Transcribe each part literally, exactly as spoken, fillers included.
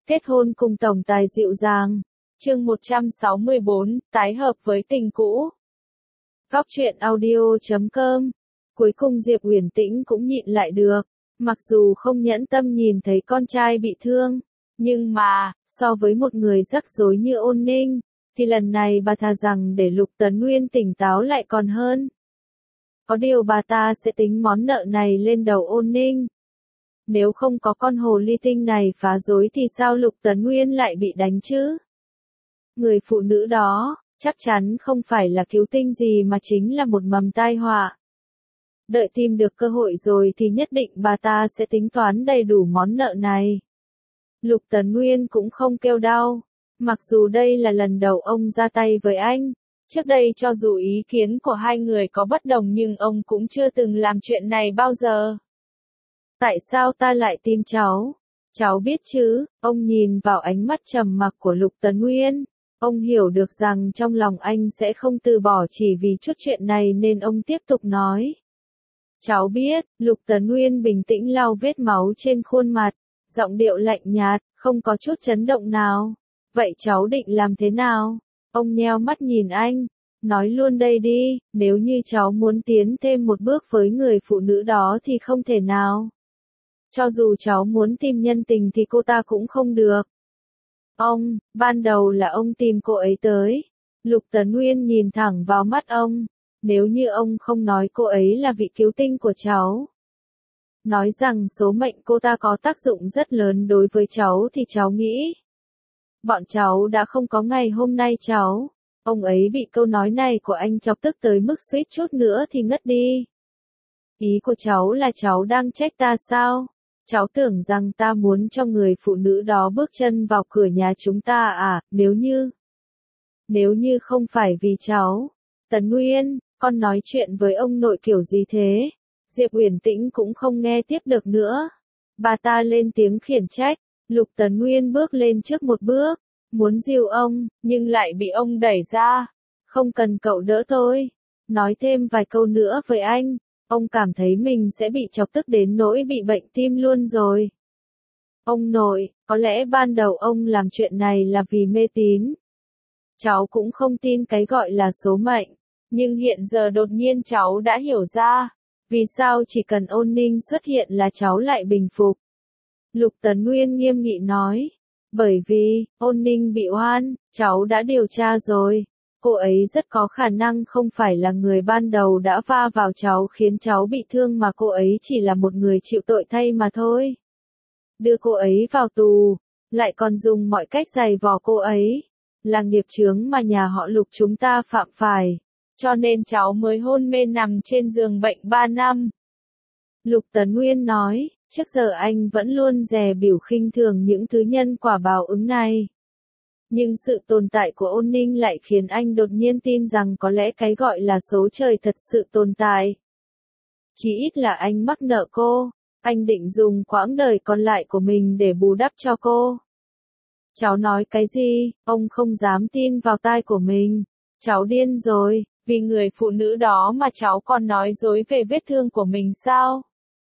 Kết hôn cùng tổng tài dịu dàng. Chương một trăm sáu mươi bốn, tái hợp với tình cũ. Góc truyện audio chấm com. Cuối cùng Diệp Uyển Tĩnh cũng nhịn lại được, mặc dù không nhẫn tâm nhìn thấy con trai bị thương, nhưng mà, so với một người rắc rối như Ôn Ninh, thì lần này bà thà rằng để Lục Tấn Nguyên tỉnh táo lại còn hơn. Có điều bà ta sẽ tính món nợ này lên đầu Ôn Ninh. Nếu không có con hồ ly tinh này phá rối thì sao Lục Tấn Nguyên lại bị đánh chứ? Người phụ nữ đó, chắc chắn không phải là cứu tinh gì mà chính là một mầm tai họa. Đợi tìm được cơ hội rồi thì nhất định bà ta sẽ tính toán đầy đủ món nợ này. Lục Tấn Nguyên cũng không kêu đau, mặc dù đây là lần đầu ông ra tay với anh. Trước đây cho dù ý kiến của hai người có bất đồng nhưng ông cũng chưa từng làm chuyện này bao giờ. Tại sao ta lại tìm cháu? Cháu biết chứ, ông nhìn vào ánh mắt trầm mặc của Lục Tấn Nguyên. Ông hiểu được rằng trong lòng anh sẽ không từ bỏ chỉ vì chút chuyện này nên ông tiếp tục nói. Cháu biết, Lục Tấn Nguyên bình tĩnh lau vết máu trên khuôn mặt, giọng điệu lạnh nhạt, không có chút chấn động nào. Vậy cháu định làm thế nào? Ông nheo mắt nhìn anh, nói luôn đây đi, nếu như cháu muốn tiến thêm một bước với người phụ nữ đó thì không thể nào. Cho dù cháu muốn tìm nhân tình thì cô ta cũng không được. Ông, ban đầu là ông tìm cô ấy tới. Lục Tấn Nguyên nhìn thẳng vào mắt ông. Nếu như ông không nói cô ấy là vị cứu tinh của cháu, nói rằng số mệnh cô ta có tác dụng rất lớn đối với cháu thì cháu nghĩ bọn cháu đã không có ngày hôm nay cháu. Ông ấy bị câu nói này của anh chọc tức tới mức suýt chút nữa thì ngất đi. Ý của cháu là cháu đang trách ta sao? Cháu tưởng rằng ta muốn cho người phụ nữ đó bước chân vào cửa nhà chúng ta à, nếu như... Nếu như không phải vì cháu. Tấn Nguyên, con nói chuyện với ông nội kiểu gì thế? Diệp Uyển Tĩnh cũng không nghe tiếp được nữa. Bà ta lên tiếng khiển trách. Lục Tấn Nguyên bước lên trước một bước, muốn dìu ông, nhưng lại bị ông đẩy ra. Không cần cậu đỡ tôi. Nói thêm vài câu nữa với anh. Ông cảm thấy mình sẽ bị chọc tức đến nỗi bị bệnh tim luôn rồi. Ông nội, có lẽ ban đầu ông làm chuyện này là vì mê tín. Cháu cũng không tin cái gọi là số mệnh. Nhưng hiện giờ đột nhiên cháu đã hiểu ra. Vì sao chỉ cần Ôn Ninh xuất hiện là cháu lại bình phục. Lục Tấn Nguyên nghiêm nghị nói. Bởi vì, Ôn Ninh bị oan, cháu đã điều tra rồi. Cô ấy rất có khả năng không phải là người ban đầu đã va vào cháu khiến cháu bị thương mà cô ấy chỉ là một người chịu tội thay mà thôi. Đưa cô ấy vào tù, lại còn dùng mọi cách giày vò cô ấy. Là nghiệp chướng mà nhà họ Lục chúng ta phạm phải. Cho nên cháu mới hôn mê nằm trên giường bệnh ba năm. Lục Tấn Nguyên nói, trước giờ anh vẫn luôn dè bỉu khinh thường những thứ nhân quả báo ứng này. Nhưng sự tồn tại của Ôn Ninh lại khiến anh đột nhiên tin rằng có lẽ cái gọi là số trời thật sự tồn tại. Chỉ ít là anh mắc nợ cô, anh định dùng quãng đời còn lại của mình để bù đắp cho cô. Cháu nói cái gì, ông không dám tin vào tai của mình. Cháu điên rồi, vì người phụ nữ đó mà cháu còn nói dối về vết thương của mình sao?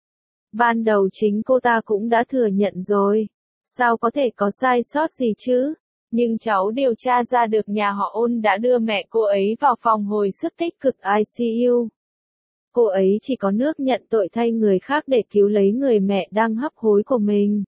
Ban đầu chính cô ta cũng đã thừa nhận rồi. Sao có thể có sai sót gì chứ? Nhưng cháu điều tra ra được nhà họ Ôn đã đưa mẹ cô ấy vào phòng hồi sức tích cực I C U. Cô ấy chỉ có nước nhận tội thay người khác để cứu lấy người mẹ đang hấp hối của mình.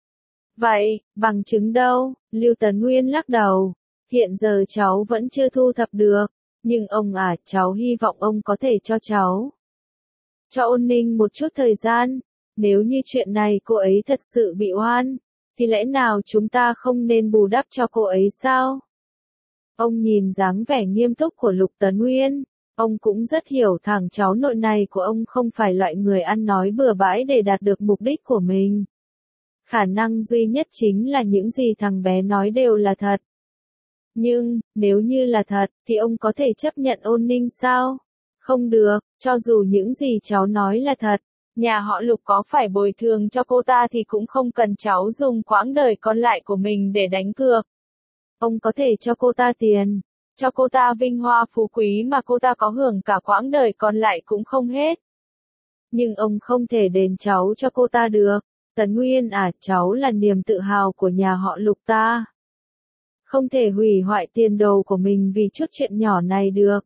Vậy, bằng chứng đâu? Lưu Tấn Nguyên lắc đầu. Hiện giờ cháu vẫn chưa thu thập được. Nhưng ông à, cháu hy vọng ông có thể cho cháu. Cho Ôn Ninh một chút thời gian. Nếu như chuyện này cô ấy thật sự bị oan, thì lẽ nào chúng ta không nên bù đắp cho cô ấy sao? Ông nhìn dáng vẻ nghiêm túc của Lục Tấn Nguyên. Ông cũng rất hiểu thằng cháu nội này của ông không phải loại người ăn nói bừa bãi để đạt được mục đích của mình. Khả năng duy nhất chính là những gì thằng bé nói đều là thật. Nhưng, nếu như là thật, thì ông có thể chấp nhận Ôn Ninh sao? Không được, cho dù những gì cháu nói là thật. Nhà họ Lục có phải bồi thường cho cô ta thì cũng không cần cháu dùng quãng đời còn lại của mình để đánh cược. Ông có thể cho cô ta tiền, cho cô ta vinh hoa phú quý mà cô ta có hưởng cả quãng đời còn lại cũng không hết. Nhưng ông không thể đền cháu cho cô ta được. Tấn Nguyên à, cháu là niềm tự hào của nhà họ Lục ta. Không thể hủy hoại tiền đồ của mình vì chút chuyện nhỏ này được.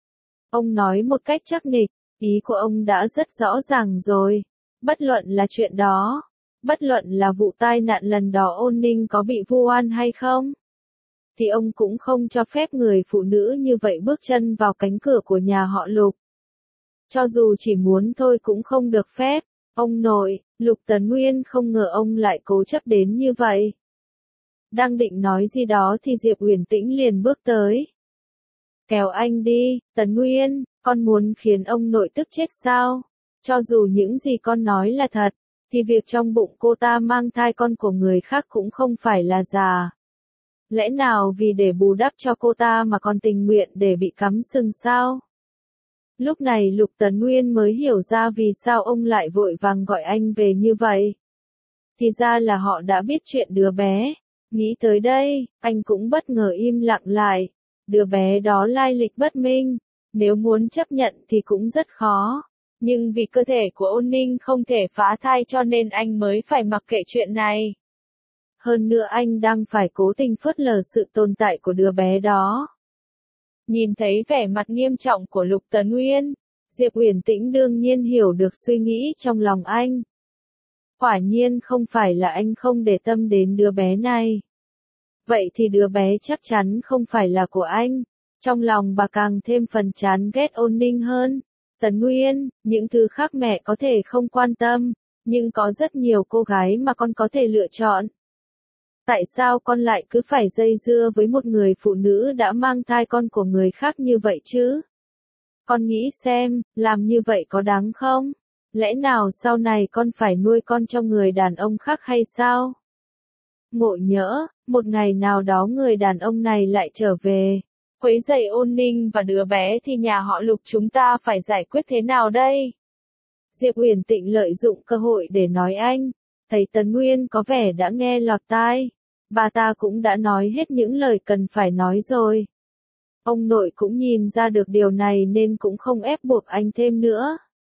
Ông nói một cách chắc nịch, ý của ông đã rất rõ ràng rồi. Bất luận là chuyện đó, bất luận là vụ tai nạn lần đó Ôn Ninh có bị vu oan hay không, thì ông cũng không cho phép người phụ nữ như vậy bước chân vào cánh cửa của nhà họ Lục. Cho dù chỉ muốn thôi cũng không được phép. Ông nội, Lục Tấn Nguyên không ngờ ông lại cố chấp đến như vậy. Đang định nói gì đó thì Diệp Uyển Tĩnh liền bước tới. Kéo anh đi, Tấn Nguyên, con muốn khiến ông nội tức chết sao? Cho dù những gì con nói là thật, thì việc trong bụng cô ta mang thai con của người khác cũng không phải là giả. Lẽ nào vì để bù đắp cho cô ta mà con tình nguyện để bị cắm sừng sao? Lúc này Lục Tấn Nguyên mới hiểu ra vì sao ông lại vội vàng gọi anh về như vậy. Thì ra là họ đã biết chuyện đứa bé. Nghĩ tới đây, anh cũng bất ngờ im lặng lại. Đứa bé đó lai lịch bất minh, nếu muốn chấp nhận thì cũng rất khó. Nhưng vì cơ thể của Ôn Ninh không thể phá thai cho nên anh mới phải mặc kệ chuyện này. Hơn nữa anh đang phải cố tình phớt lờ sự tồn tại của đứa bé đó. Nhìn thấy vẻ mặt nghiêm trọng của Lục Tấn Nguyên, Diệp Uyển Tĩnh đương nhiên hiểu được suy nghĩ trong lòng anh. Quả nhiên không phải là anh không để tâm đến đứa bé này. Vậy thì đứa bé chắc chắn không phải là của anh. Trong lòng bà càng thêm phần chán ghét Ôn Ninh hơn. Tấn Nguyên, những thứ khác mẹ có thể không quan tâm, nhưng có rất nhiều cô gái mà con có thể lựa chọn. Tại sao con lại cứ phải dây dưa với một người phụ nữ đã mang thai con của người khác như vậy chứ? Con nghĩ xem, làm như vậy có đáng không? Lẽ nào sau này con phải nuôi con cho người đàn ông khác hay sao? Ngộ nhỡ, một ngày nào đó người đàn ông này lại trở về, quấy rầy Ôn Ninh và đứa bé thì nhà họ Lục chúng ta phải giải quyết thế nào đây? Diệp Uyển Tĩnh lợi dụng cơ hội để nói anh, thấy Tấn Nguyên có vẻ đã nghe lọt tai. Bà ta cũng đã nói hết những lời cần phải nói rồi. Ông nội cũng nhìn ra được điều này nên cũng không ép buộc anh thêm nữa.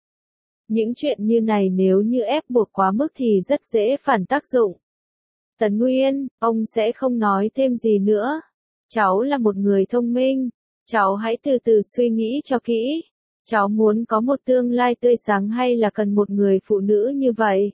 Những chuyện như này nếu như ép buộc quá mức thì rất dễ phản tác dụng. Tấn Nguyên, ông sẽ không nói thêm gì nữa. Cháu là một người thông minh. Cháu hãy từ từ suy nghĩ cho kỹ. Cháu muốn có một tương lai tươi sáng hay là cần một người phụ nữ như vậy?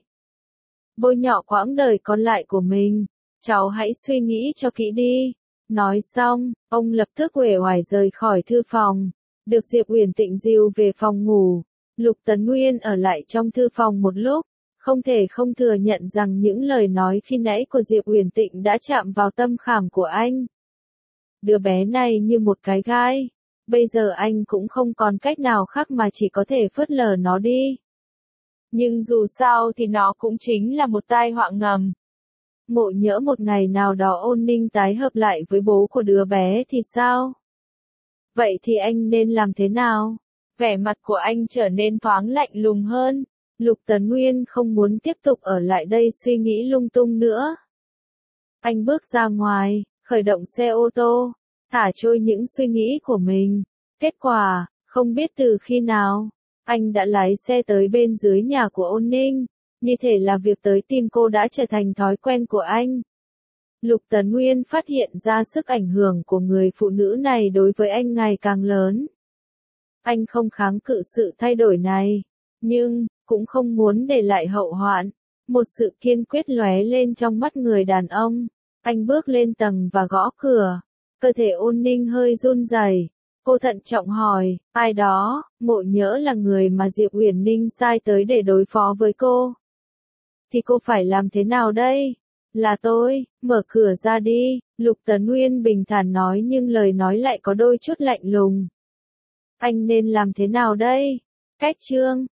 Bôi nhọ quãng đời còn lại của mình. Cháu hãy suy nghĩ cho kỹ đi. Nói xong, ông lập tức uể oải rời khỏi thư phòng. Được Diệp Uyển Tĩnh dìu về phòng ngủ. Lục Tấn Nguyên ở lại trong thư phòng một lúc. Không thể không thừa nhận rằng những lời nói khi nãy của Diệp Uyển Tĩnh đã chạm vào tâm khảm của anh. Đứa bé này như một cái gai. Bây giờ anh cũng không còn cách nào khác mà chỉ có thể phớt lờ nó đi. Nhưng dù sao thì nó cũng chính là một tai họa ngầm. Ngộ nhỡ một ngày nào đó Ôn Ninh tái hợp lại với bố của đứa bé thì sao? Vậy thì anh nên làm thế nào? Vẻ mặt của anh trở nên thoáng lạnh lùng hơn. Lục Tấn Nguyên không muốn tiếp tục ở lại đây suy nghĩ lung tung nữa. Anh bước ra ngoài, khởi động xe ô tô, thả trôi những suy nghĩ của mình. Kết quả, không biết từ khi nào, anh đã lái xe tới bên dưới nhà của Ôn Ninh. Như thể là việc tới tìm cô đã trở thành thói quen của anh. Lục Tấn Nguyên phát hiện ra sức ảnh hưởng của người phụ nữ này đối với anh ngày càng lớn. Anh không kháng cự sự thay đổi này, nhưng cũng không muốn để lại hậu hoạn. Một sự kiên quyết lóe lên trong mắt người đàn ông. Anh bước lên tầng và gõ cửa. Cơ thể Ôn Ninh hơi run rẩy. Cô thận trọng hỏi, ai đó? Ngộ nhỡ là người mà Diệp Uyển Ninh sai tới để đối phó với cô. Thì cô phải làm thế nào đây? Là tôi, mở cửa ra đi, Lục Tấn Nguyên bình thản nói nhưng lời nói lại có đôi chút lạnh lùng. Anh nên làm thế nào đây? Cách chương